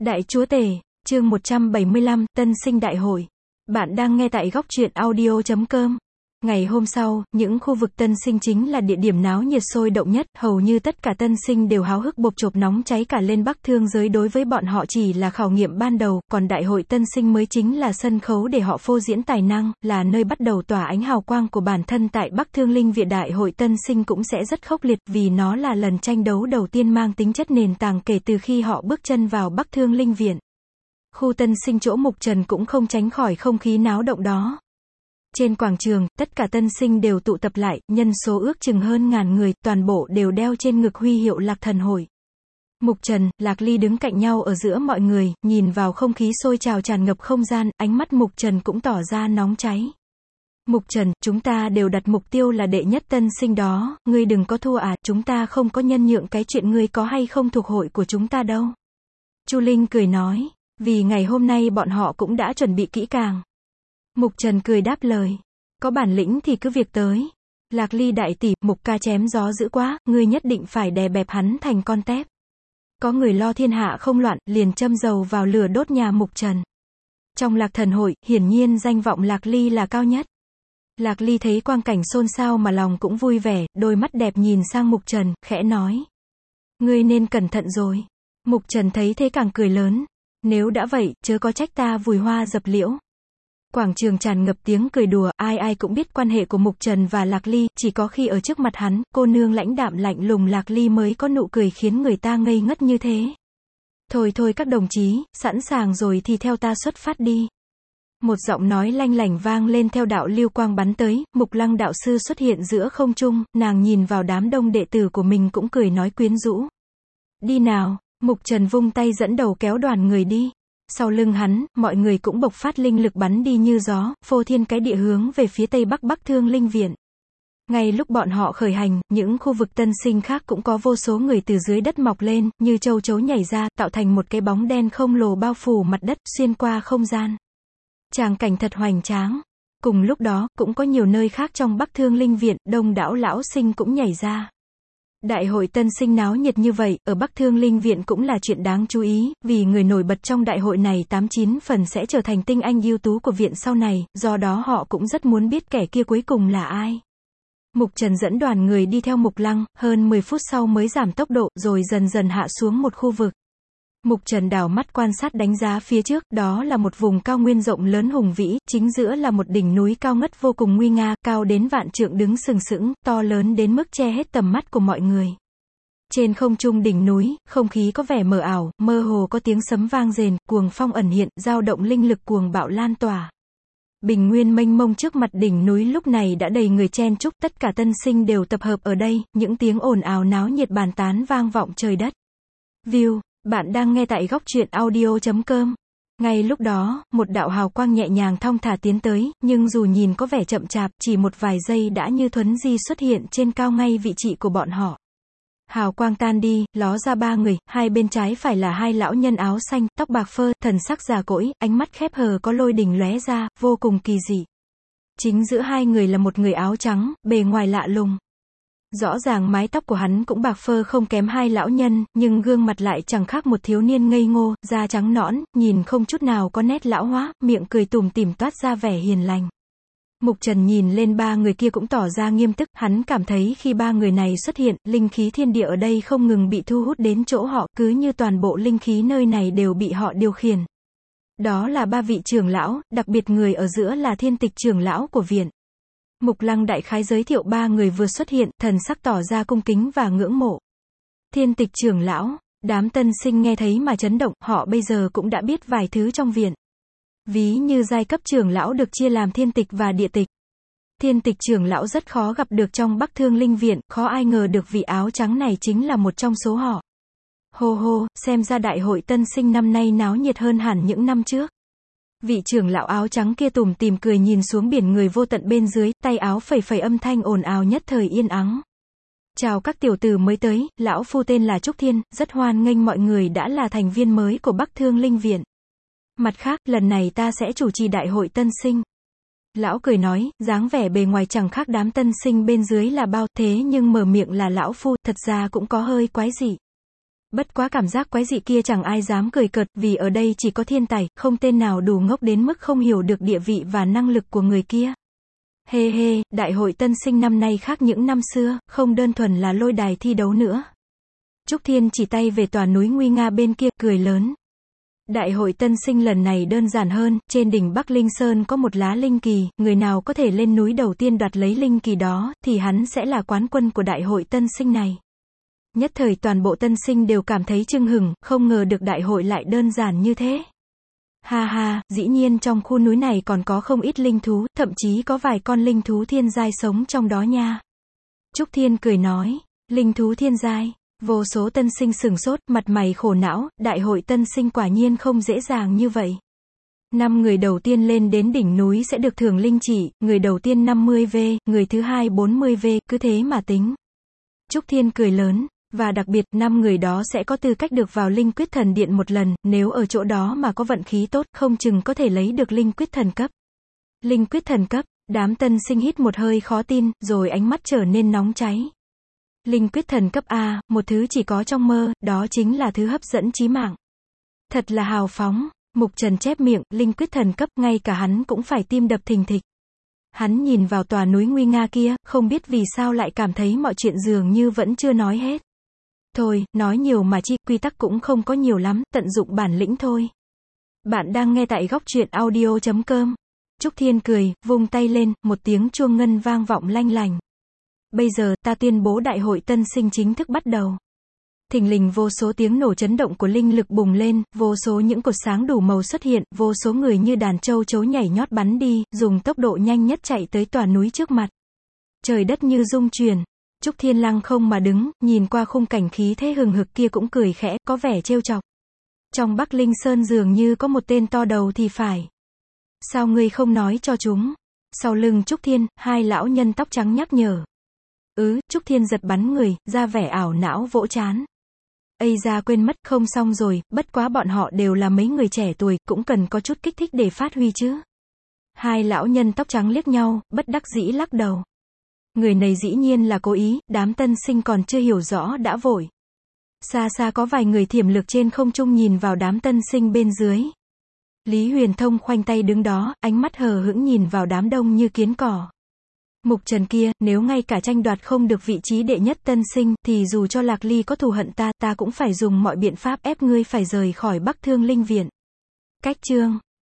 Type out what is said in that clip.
Đại Chúa Tể, chương 175, Tân sinh đại hội. Bạn đang nghe tại góc truyện audio.com. Ngày hôm sau, những khu vực tân sinh chính là địa điểm náo nhiệt sôi động nhất, hầu như tất cả tân sinh đều háo hức bộp chộp nóng cháy cả lên. Bắc Thương giới đối với bọn họ chỉ là khảo nghiệm ban đầu, còn đại hội tân sinh mới chính là sân khấu để họ phô diễn tài năng, là nơi bắt đầu tỏa ánh hào quang của bản thân. Tại Bắc Thương Linh Viện, đại hội tân sinh cũng sẽ rất khốc liệt, vì nó là lần tranh đấu đầu tiên mang tính chất nền tảng kể từ khi họ bước chân vào Bắc Thương Linh Viện. Khu tân sinh chỗ Mục Trần cũng không tránh khỏi không khí náo động đó. Trên quảng trường, tất cả tân sinh đều tụ tập lại, nhân số ước chừng hơn ngàn người, toàn bộ đều đeo trên ngực huy hiệu Lạc Thần Hội. Mục Trần, Lạc Ly đứng cạnh nhau ở giữa mọi người, nhìn vào không khí sôi trào tràn ngập không gian, ánh mắt Mục Trần cũng tỏ ra nóng cháy. Mục Trần, chúng ta đều đặt mục tiêu là đệ nhất tân sinh đó, ngươi đừng có thua à, chúng ta không có nhân nhượng cái chuyện ngươi có hay không thuộc hội của chúng ta đâu. Chu Linh cười nói, vì ngày hôm nay bọn họ cũng đã chuẩn bị kỹ càng. Mục Trần cười đáp lời, có bản lĩnh thì cứ việc tới. Lạc Ly đại tỷ, Mục ca chém gió dữ quá, ngươi nhất định phải đè bẹp hắn thành con tép. Có người lo thiên hạ không loạn, liền châm dầu vào lửa đốt nhà Mục Trần. Trong Lạc Thần Hội, hiển nhiên danh vọng Lạc Ly là cao nhất. Lạc Ly thấy quang cảnh xôn xao mà lòng cũng vui vẻ, đôi mắt đẹp nhìn sang Mục Trần, khẽ nói. Ngươi nên cẩn thận rồi. Mục Trần thấy thế càng cười lớn. Nếu đã vậy, chớ có trách ta vùi hoa dập liễu. Quảng trường tràn ngập tiếng cười đùa, ai ai cũng biết quan hệ của Mục Trần và Lạc Ly, chỉ có khi ở trước mặt hắn, cô nương lãnh đạm lạnh lùng Lạc Ly mới có nụ cười khiến người ta ngây ngất như thế. Thôi thôi các đồng chí, sẵn sàng rồi thì theo ta xuất phát đi. Một giọng nói lanh lảnh vang lên theo đạo lưu quang bắn tới, Mục Lăng đạo sư xuất hiện giữa không trung, nàng nhìn vào đám đông đệ tử của mình cũng cười nói quyến rũ. Đi nào, Mục Trần vung tay dẫn đầu kéo đoàn người đi. Sau lưng hắn, mọi người cũng bộc phát linh lực bắn đi như gió, phô thiên cái địa hướng về phía tây bắc Bắc Thương Linh Viện. Ngay lúc bọn họ khởi hành, những khu vực tân sinh khác cũng có vô số người từ dưới đất mọc lên, như châu chấu nhảy ra, tạo thành một cái bóng đen khổng lồ bao phủ mặt đất, xuyên qua không gian. Tràng cảnh thật hoành tráng. Cùng lúc đó, cũng có nhiều nơi khác trong Bắc Thương Linh Viện, đông đảo lão sinh cũng nhảy ra. Đại hội tân sinh náo nhiệt như vậy, ở Bắc Thương Linh Viện cũng là chuyện đáng chú ý, vì người nổi bật trong đại hội này 89 phần sẽ trở thành tinh anh ưu tú của viện sau này, do đó họ cũng rất muốn biết kẻ kia cuối cùng là ai. Mục Trần dẫn đoàn người đi theo Mục Lăng, hơn 10 phút sau mới giảm tốc độ, rồi dần dần hạ xuống một khu vực. Mục Trần đảo mắt quan sát đánh giá phía trước, đó là một vùng cao nguyên rộng lớn hùng vĩ, chính giữa là một đỉnh núi cao ngất vô cùng nguy nga, cao đến vạn trượng đứng sừng sững, to lớn đến mức che hết tầm mắt của mọi người. Trên không trung đỉnh núi, không khí có vẻ mờ ảo, mơ hồ có tiếng sấm vang rền, cuồng phong ẩn hiện, dao động linh lực cuồng bạo lan tỏa. Bình nguyên mênh mông trước mặt đỉnh núi lúc này đã đầy người chen chúc, tất cả tân sinh đều tập hợp ở đây, những tiếng ồn ào náo nhiệt bàn tán vang vọng trời đất. View. Bạn đang nghe tại góc truyện audio.com. Ngay lúc đó, một đạo hào quang nhẹ nhàng thong thả tiến tới, nhưng dù nhìn có vẻ chậm chạp, chỉ một vài giây đã như thuấn di xuất hiện trên cao ngay vị trí của bọn họ. Hào quang tan đi, ló ra ba người, hai bên trái phải là hai lão nhân áo xanh, tóc bạc phơ, thần sắc già cỗi, ánh mắt khép hờ có lôi đình lóe ra, vô cùng kỳ dị. Chính giữa hai người là một người áo trắng, bề ngoài lạ lùng. Rõ ràng mái tóc của hắn cũng bạc phơ không kém hai lão nhân, nhưng gương mặt lại chẳng khác một thiếu niên ngây ngô, da trắng nõn, nhìn không chút nào có nét lão hóa, miệng cười tủm tỉm toát ra vẻ hiền lành. Mục Trần nhìn lên ba người kia cũng tỏ ra nghiêm túc, hắn cảm thấy khi ba người này xuất hiện, linh khí thiên địa ở đây không ngừng bị thu hút đến chỗ họ, cứ như toàn bộ linh khí nơi này đều bị họ điều khiển. Đó là ba vị trưởng lão, đặc biệt người ở giữa là Thiên Tịch trưởng lão của viện. Mục Lăng đại khái giới thiệu ba người vừa xuất hiện, thần sắc tỏ ra cung kính và ngưỡng mộ. Thiên Tịch trưởng lão, đám tân sinh nghe thấy mà chấn động, họ bây giờ cũng đã biết vài thứ trong viện. Ví như giai cấp trưởng lão được chia làm thiên tịch và địa tịch. Thiên Tịch trưởng lão rất khó gặp được trong Bắc Thương Linh Viện, khó ai ngờ được vị áo trắng này chính là một trong số họ. Hô hô, xem ra đại hội tân sinh năm nay náo nhiệt hơn hẳn những năm trước. Vị trưởng lão áo trắng kia tủm tỉm cười nhìn xuống biển người vô tận bên dưới, tay áo phẩy phẩy âm thanh ồn ào nhất thời yên ắng. Chào các tiểu tử mới tới, lão phu tên là Trúc Thiên, rất hoan nghênh mọi người đã là thành viên mới của Bắc Thương Linh Viện. Mặt khác, lần này ta sẽ chủ trì đại hội tân sinh. Lão cười nói, dáng vẻ bề ngoài chẳng khác đám tân sinh bên dưới là bao, thế nhưng mở miệng là lão phu, thật ra cũng có hơi quái dị. Bất quá cảm giác quái dị kia chẳng ai dám cười cợt, vì ở đây chỉ có thiên tài, không tên nào đủ ngốc đến mức không hiểu được địa vị và năng lực của người kia. Hê hê, đại hội tân sinh năm nay khác những năm xưa, không đơn thuần là lôi đài thi đấu nữa. Trúc Thiên chỉ tay về tòa núi nguy nga bên kia, cười lớn. Đại hội tân sinh lần này đơn giản hơn, trên đỉnh Bắc Linh Sơn có một lá linh kỳ, người nào có thể lên núi đầu tiên đoạt lấy linh kỳ đó, thì hắn sẽ là quán quân của đại hội tân sinh này. Nhất thời toàn bộ tân sinh đều cảm thấy chưng hửng, không ngờ được đại hội lại đơn giản như thế. Ha ha, dĩ nhiên trong khu núi này còn có không ít linh thú, thậm chí có vài con linh thú thiên giai sống trong đó nha. Trúc Thiên cười nói, linh thú thiên giai. Vô số tân sinh sửng sốt, mặt mày khổ não, đại hội tân sinh quả nhiên không dễ dàng như vậy. 5 người đầu tiên lên đến đỉnh núi sẽ được thưởng linh chỉ, người đầu tiên 50V, người thứ hai 40V, cứ thế mà tính. Trúc Thiên cười lớn, và đặc biệt 5 người đó sẽ có tư cách được vào linh quyết thần điện một lần, nếu ở chỗ đó mà có vận khí tốt, không chừng có thể lấy được linh quyết thần cấp. Linh quyết thần cấp, đám tân sinh hít một hơi khó tin, rồi ánh mắt trở nên nóng cháy. Linh quyết thần cấp A, một thứ chỉ có trong mơ, đó chính là thứ hấp dẫn chí mạng. Thật là hào phóng, Mục Trần chép miệng, linh quyết thần cấp, ngay cả hắn cũng phải tim đập thình thịch. Hắn nhìn vào tòa núi nguy nga kia, không biết vì sao lại cảm thấy mọi chuyện dường như vẫn chưa nói hết. Thôi, nói nhiều mà chi, quy tắc cũng không có nhiều lắm, tận dụng bản lĩnh thôi. Bạn đang nghe tại góc truyện audio.com. Trúc Thiên cười, vung tay lên, một tiếng chuông ngân vang vọng lanh lành. Bây giờ, ta tuyên bố đại hội tân sinh chính thức bắt đầu. Thình lình vô số tiếng nổ chấn động của linh lực bùng lên, vô số những cột sáng đủ màu xuất hiện, vô số người như đàn châu chấu nhảy nhót bắn đi, dùng tốc độ nhanh nhất chạy tới tòa núi trước mặt. Trời đất như rung chuyển. Trúc Thiên lăng không mà đứng, nhìn qua khung cảnh khí thế hừng hực kia cũng cười khẽ, có vẻ trêu chọc. Trong Bắc Linh Sơn dường như có một tên to đầu thì phải. Sao ngươi không nói cho chúng? Sau lưng Trúc Thiên, hai lão nhân tóc trắng nhắc nhở. Trúc Thiên giật bắn người, ra vẻ ảo não vỗ trán. Ây da, quên mất, không xong rồi, bất quá bọn họ đều là mấy người trẻ tuổi, cũng cần có chút kích thích để phát huy chứ. Hai lão nhân tóc trắng liếc nhau, bất đắc dĩ lắc đầu. Người này dĩ nhiên là cố ý, đám tân sinh còn chưa hiểu rõ đã vội. Xa xa có vài người thiểm lược trên không trung nhìn vào đám tân sinh bên dưới. Lý Huyền Thông khoanh tay đứng đó, ánh mắt hờ hững nhìn vào đám đông như kiến cỏ. Mục Trần kia, nếu ngay cả tranh đoạt không được vị trí đệ nhất tân sinh, thì dù cho Lạc Ly có thù hận ta cũng phải dùng mọi biện pháp ép ngươi phải rời khỏi Bắc Thương Linh Viện. Cách chương